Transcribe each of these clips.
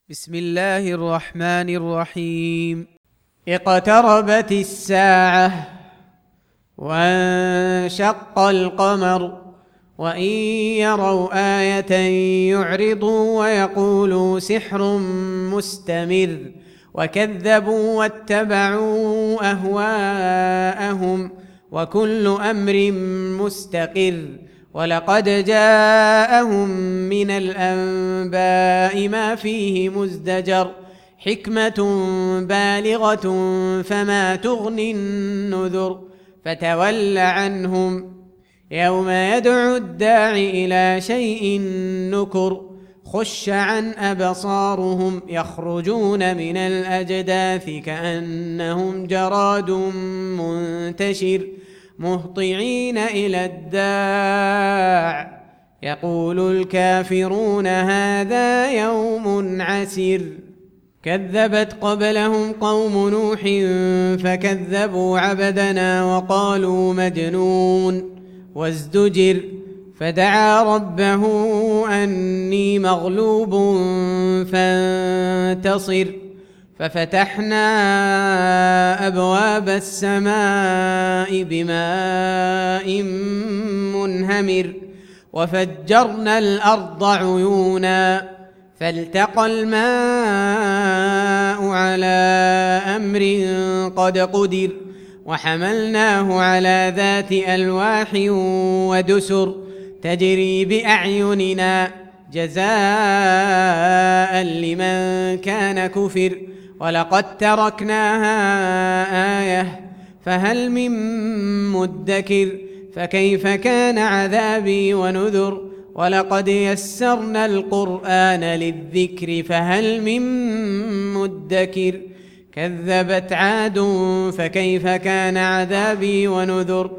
بسم الله الرحمن الرحيم. اقتربت الساعة وانشق القمر وإن يروا آية يعرضوا ويقولوا سحر مستمر وكذبوا واتبعوا أهواءهم وكل أمر مستقر ولقد جاءهم من الأنباء ما فيه مزدجر حكمة بالغة فما تغني النذر فتول عنهم يوم يدعو الداع إلى شيء نكر خش عن أبصارهم يخرجون من الأجداث كأنهم جراد منتشر مهطعين إلى الداع يقول الكافرون هذا يوم عسر كذبت قبلهم قوم نوح فكذبوا عبدنا وقالوا مجنون وازدجر فدعا ربه أني مغلوب فانتصر ففتحنا أبواب السماء بماء منهمر وفجرنا الأرض عيونا فالتقى الماء على أمر قد قدر وحملناه على ذات ألواح ودسر تجري بأعيننا جزاء لمن كان كفر ولقد تركناها آية فهل من مدكر فكيف كان عذابي ونذر ولقد يسرنا القرآن للذكر فهل من مدكر كذبت عاد فكيف كان عذابي ونذر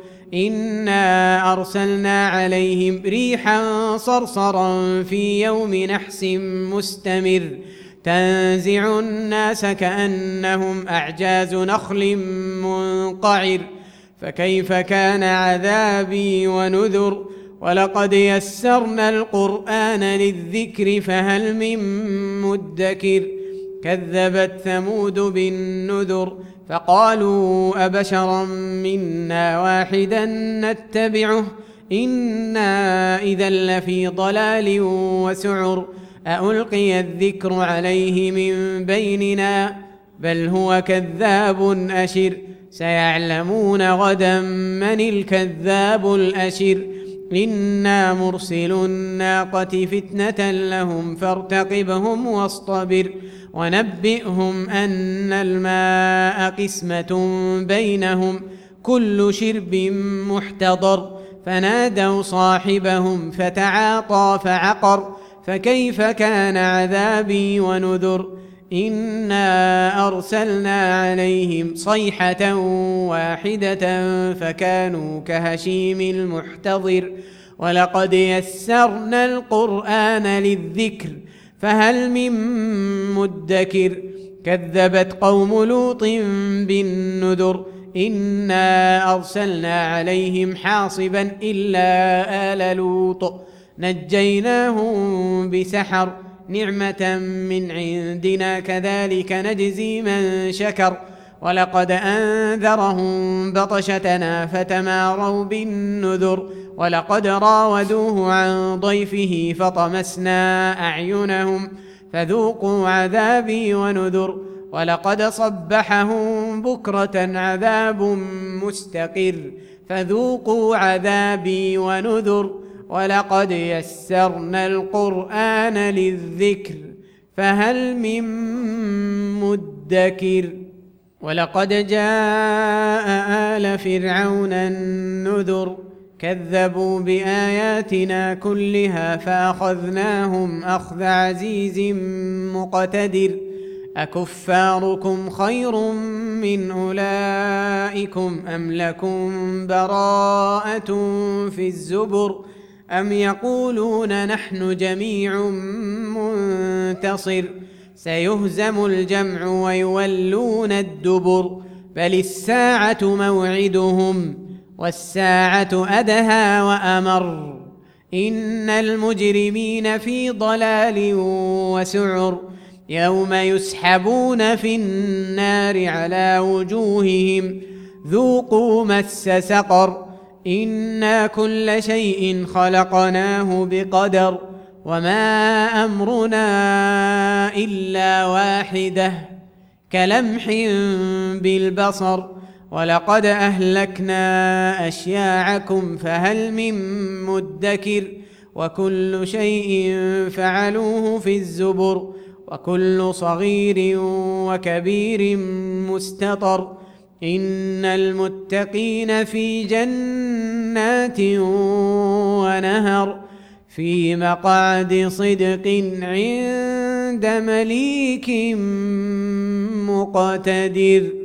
إنا أرسلنا عليهم ريحا صرصرا في يوم نحس مستمر تنزع الناس كأنهم أعجاز نخل منقعر فكيف كان عذابي ونذر ولقد يسرنا القرآن للذكر فهل من مدكر كذبت ثمود بالنذر فقالوا أبشرا منا واحدا نتبعه إنا إذا لفي ضلال وسعر ألقي الذكر عليه من بيننا بل هو كذاب أشر سيعلمون غدا من الكذاب الأشر إنا مرسل الناقة فتنة لهم فارتقبهم واصطبر ونبئهم أن الماء قسمة بينهم كل شرب محتضر فنادوا صاحبهم فتعاطى فعقر فكيف كان عذابي ونذر إنا أرسلنا عليهم صيحة واحدة فكانوا كهشيم المحتضر ولقد يسرنا القرآن للذكر فهل من مدكر كذبت قوم لوط بالنذر إنا أرسلنا عليهم حاصبا إلا آل لوط نجيناهم بسحر نعمة من عندنا كذلك نجزي من شكر ولقد أنذرهم بطشتنا فتماروا بالنذر ولقد راودوه عن ضيفه فطمسنا أعينهم فذوقوا عذابي ونذر ولقد صبحهم بكرة عذاب مستقر فذوقوا عذابي ونذر ولقد يسرنا القرآن للذكر فهل من مدكر ولقد جاء آل فرعون النذر كذبوا بآياتنا كلها فأخذناهم أخذ عزيز مقتدر أكفاركم خير من أولئكم أم لكم براءة في الزبر أم يقولون نحن جميع منتصر سيهزم الجمع ويولون الدبر بل الساعة موعدهم والساعة أدهى وأمر إن المجرمين في ضلال وسعر يوم يسحبون في النار على وجوههم ذوقوا مس سقر إنا كل شيء خلقناه بقدر وما أمرنا إلا واحدة كلمح بالبصر ولقد أهلكنا أشياعكم فهل من مدكر وكل شيء فعلوه في الزبر وكل صغير وكبير مستطر إن المتقين في جنات ونهر في مقعد صدق عند مليك مقتدر.